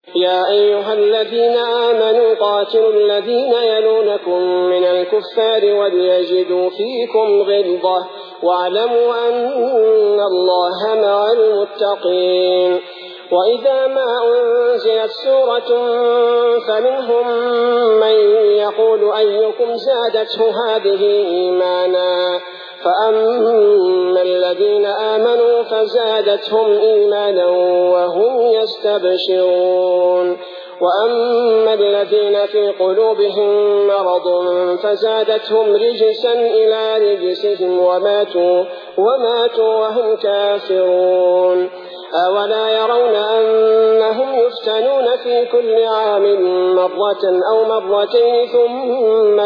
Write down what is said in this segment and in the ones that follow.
يا أيها الذين آمنوا قاتلوا الذين يلونكم من الكفار وليجدوا فيكم غلظة واعلموا أن الله مع المتقين. وإذا ما أنزلت سورة فمنهم من يقول أيكم زادته هذه إيمانا فأما الذين آمنوا فزادتهم إيمانا وهم يستبشرون وأما الذين في قلوبهم مرض فزادتهم رجسا إلى رجسهم وماتوا وهم كافرون. أولا يرون أنهم يفتنون في كل عام مرة أو مرتين ثم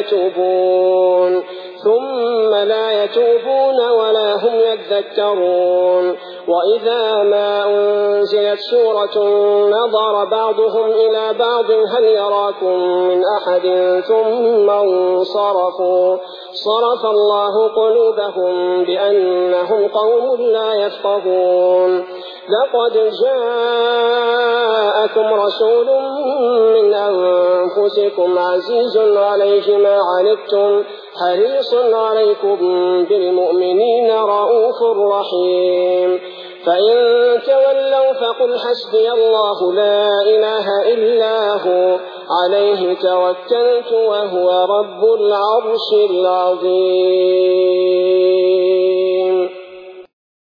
لا يتوبون ولا هم يذكرون. وإذا ما أنزلت سورة نظر بعضهم إلى بعض هل يراكم من أحد ثم انصرفوا صرف الله قلوبهم بأنهم قوم لا يفقهون. لقد جاءكم رسول من أنفسكم عزيز عليه ما عنتم حريص عليكم بالمؤمنين رؤوف رحيم. فإن تولوا فقل حسبي الله لا إله إلا هو عليه توكلت وهو رب العرش العظيم.